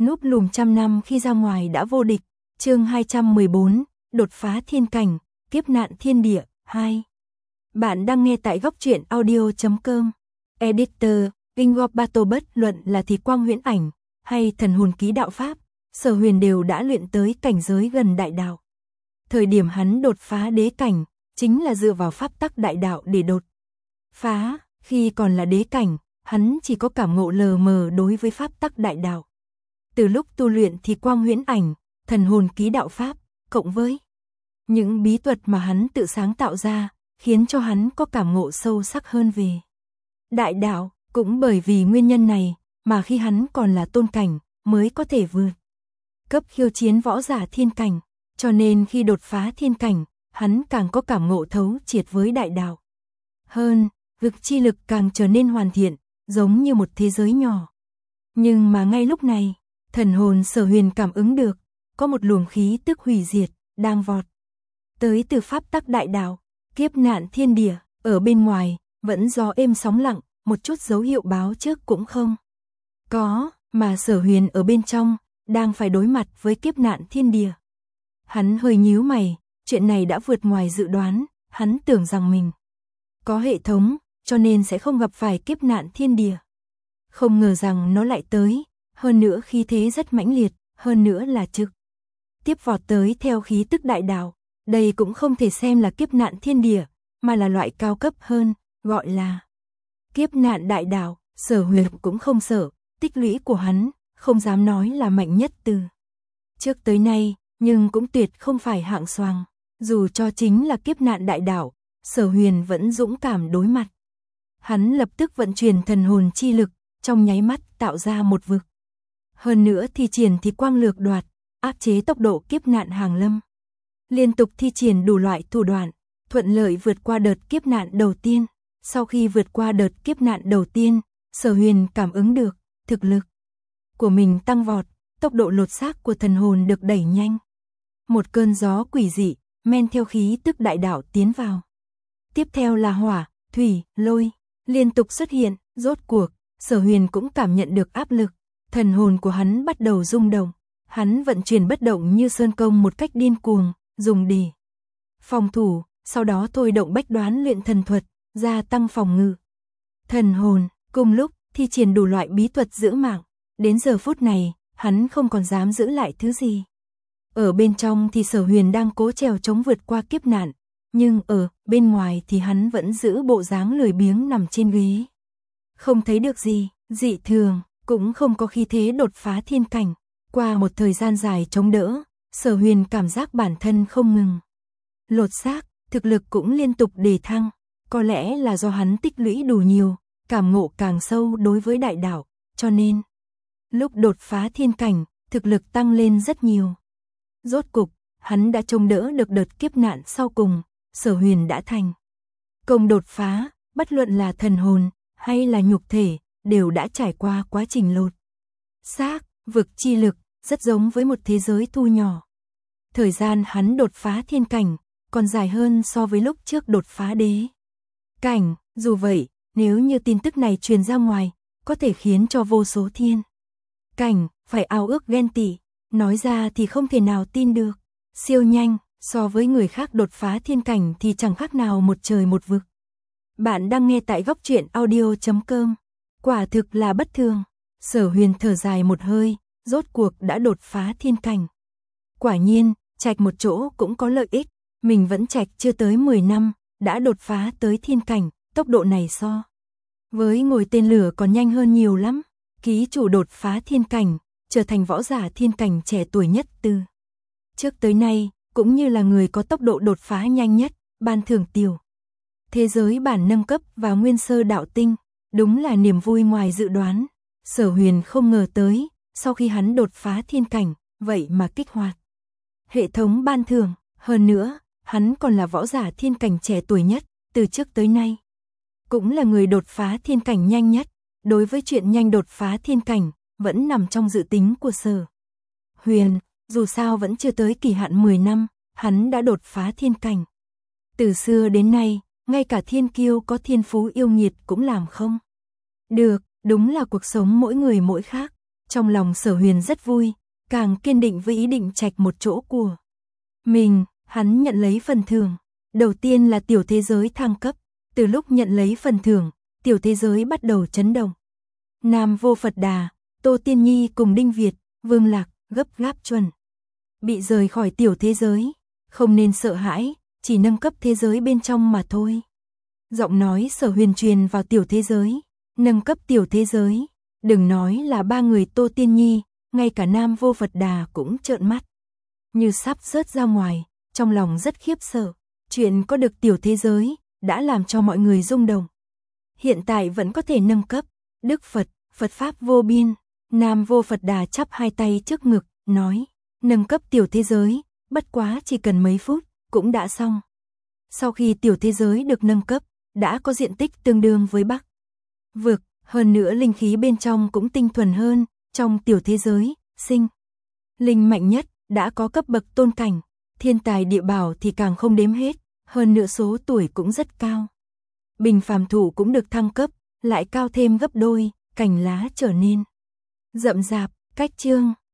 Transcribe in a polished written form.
Núp lùm trăm năm khi ra ngoài đã vô địch. Chương 214, đột phá thiên cảnh, kiếp nạn thiên địa 2. Bạn đang nghe tại góc truyện audio.com. Editor, Ingop Battle bất luận là Thì Quang Huyễn Ảnh hay Thần Hồn Ký Đạo Pháp, Sở Huyền đều đã luyện tới cảnh giới gần đại đạo. Thời điểm hắn đột phá đế cảnh, chính là dựa vào pháp tắc đại đạo để đột phá. Khi còn là đế cảnh, hắn chỉ có cảm ngộ lờ mờ đối với pháp tắc đại đạo. Từ lúc tu luyện Thì Quang Huyễn Ảnh, Thần Hồn Ký Đạo Pháp, cộng với những bí thuật mà hắn tự sáng tạo ra, khiến cho hắn có cảm ngộ sâu sắc hơn về đại đạo. Cũng bởi vì nguyên nhân này, mà khi hắn còn là tôn cảnh, mới có thể vượt cấp khiêu chiến võ giả thiên cảnh. Cho nên khi đột phá thiên cảnh, hắn càng có cảm ngộ thấu triệt với đại đạo hơn, vực chi lực càng trở nên hoàn thiện, giống như một thế giới nhỏ. Nhưng mà ngay lúc này, thần hồn Sở Huyền cảm ứng được, có một luồng khí tức hủy diệt đang vọt tới từ pháp tắc đại đạo, kiếp nạn thiên địa. Ở bên ngoài vẫn gió êm sóng lặng, một chút dấu hiệu báo trước cũng không có, mà Sở Huyền ở bên trong đang phải đối mặt với kiếp nạn thiên địa. Hắn hơi nhíu mày, chuyện này đã vượt ngoài dự đoán. Hắn tưởng rằng mình có hệ thống, cho nên sẽ không gặp phải kiếp nạn thiên địa. Không ngờ rằng nó lại tới, hơn nữa khí thế rất mãnh liệt, hơn nữa là trực tiếp vọt tới theo khí tức đại đạo. Đây cũng không thể xem là kiếp nạn thiên địa, mà là loại cao cấp hơn, gọi là kiếp nạn đại đạo. Sở Huyền cũng không sợ, tích lũy của hắn không dám nói là mạnh nhất từ trước tới nay, nhưng cũng tuyệt không phải hạng xoàng. Dù cho chính là kiếp nạn đại đạo, Sở Huyền vẫn dũng cảm đối mặt. Hắn lập tức vận chuyển thần hồn chi lực, trong nháy mắt tạo ra một vực. Hơn nữa thi triển Thì Quang lược đoạt, áp chế tốc độ kiếp nạn hàng lâm. Liên tục thi triển đủ loại thủ đoạn, thuận lợi vượt qua đợt kiếp nạn đầu tiên. Sau khi vượt qua đợt kiếp nạn đầu tiên, Sở Huyền cảm ứng được thực lực của mình tăng vọt, tốc độ lột xác của thần hồn được đẩy nhanh. Một cơn gió quỷ dị men theo khí tức đại đạo tiến vào. Tiếp theo là hỏa, thủy, lôi liên tục xuất hiện. Rốt cuộc, Sở Huyền cũng cảm nhận được áp lực, thần hồn của hắn bắt đầu rung động. Hắn vận chuyển bất động như sơn công một cách điên cuồng, dùng để phòng thủ, sau đó thôi động bách đoán luyện thần thuật, gia tăng phòng ngự thần hồn, cùng lúc thi triển đủ loại bí thuật giữ mạng. Đến giờ phút này, hắn không còn dám giữ lại thứ gì. Ở bên trong thì Sở Huyền đang cố trèo chống vượt qua kiếp nạn, nhưng ở bên ngoài thì hắn vẫn giữ bộ dáng lười biếng nằm trên ghế. Không thấy được gì dị thường, cũng không có khí thế đột phá thiên cảnh. Qua một thời gian dài chống đỡ, Sở Huyền cảm giác bản thân không ngừng lột xác, thực lực cũng liên tục đề thăng. Có lẽ là do hắn tích lũy đủ nhiều, cảm ngộ càng sâu đối với đại đạo, cho nên lúc đột phá thiên cảnh, thực lực tăng lên rất nhiều. Rốt cục, hắn đã chống đỡ được đợt kiếp nạn sau cùng. Sở Huyền đã thành công đột phá, bất luận là thần hồn hay là nhục thể, đều đã trải qua quá trình lột xác, vực chi lực, rất giống với một thế giới thu nhỏ. Thời gian hắn đột phá thiên cảnh, còn dài hơn so với lúc trước đột phá đế cảnh. Dù vậy, nếu như tin tức này truyền ra ngoài, có thể khiến cho vô số thiên cảnh phải ao ước ghen tị. Nói ra thì không thể nào tin được. Siêu nhanh, so với người khác đột phá thiên cảnh thì chẳng khác nào một trời một vực. Bạn đang nghe tại góc truyện audio.com. Quả thực là bất thường. Sở Huyền thở dài một hơi, rốt cuộc đã đột phá thiên cảnh. Quả nhiên, trạch một chỗ cũng có lợi ích. Mình vẫn trạch chưa tới 10 năm, đã đột phá tới thiên cảnh. Tốc độ này so với ngồi tên lửa còn nhanh hơn nhiều lắm. Ký chủ đột phá thiên cảnh, trở thành võ giả thiên cảnh trẻ tuổi nhất từ trước tới nay, cũng như là người có tốc độ đột phá nhanh nhất. Ban thưởng tiểu thế giới bản nâng cấp và nguyên sơ đạo tinh. Đúng là niềm vui ngoài dự đoán. Sở Huyền không ngờ tới, sau khi hắn đột phá thiên cảnh, vậy mà kích hoạt hệ thống ban thưởng. Hơn nữa, hắn còn là võ giả thiên cảnh trẻ tuổi nhất từ trước tới nay, cũng là người đột phá thiên cảnh nhanh nhất. Đối với chuyện nhanh đột phá thiên cảnh, vẫn nằm trong dự tính của Sở Huyền. Dù sao vẫn chưa tới kỳ hạn 10 năm, hắn đã đột phá thiên cảnh. Từ xưa đến nay, ngay cả thiên kiêu có thiên phú yêu nghiệt cũng làm không được. Đúng là cuộc sống mỗi người mỗi khác. Trong lòng Sở Huyền rất vui, càng kiên định với ý định trạch một chỗ của mình, hắn nhận lấy phần thưởng. Đầu tiên là tiểu thế giới thăng cấp, từ lúc nhận lấy phần thưởng, tiểu thế giới bắt đầu chấn động. Nam Vô Phật Đà, Tô Tiên Nhi cùng Đinh Việt, Vương Lạc, gấp gáp chuẩn bị rời khỏi tiểu thế giới, không nên sợ hãi, chỉ nâng cấp thế giới bên trong mà thôi. Giọng nói Sở Huyền truyền vào tiểu thế giới, nâng cấp tiểu thế giới, đừng nói là ba người Tô Tiên Nhi, ngay cả Nam Vô Phật Đà cũng trợn mắt, như sắp rớt ra ngoài, trong lòng rất khiếp sợ, chuyện có được tiểu thế giới, đã làm cho mọi người rung động. Hiện tại vẫn có thể nâng cấp, Đức Phật, Phật Pháp vô biên, Nam Vô Phật Đà chắp hai tay trước ngực, nói, nâng cấp tiểu thế giới, bất quá chỉ cần mấy phút, cũng đã xong. Sau khi tiểu thế giới được nâng cấp, đã có diện tích tương đương với Bắc Vực, hơn nữa linh khí bên trong cũng tinh thuần hơn, trong tiểu thế giới, sinh linh mạnh nhất, đã có cấp bậc tôn cảnh, thiên tài địa bảo thì càng không đếm hết, hơn nữa số tuổi cũng rất cao. Bình phàm thụ cũng được thăng cấp, lại cao thêm gấp đôi, cành lá trở nên rậm rạp, cách chương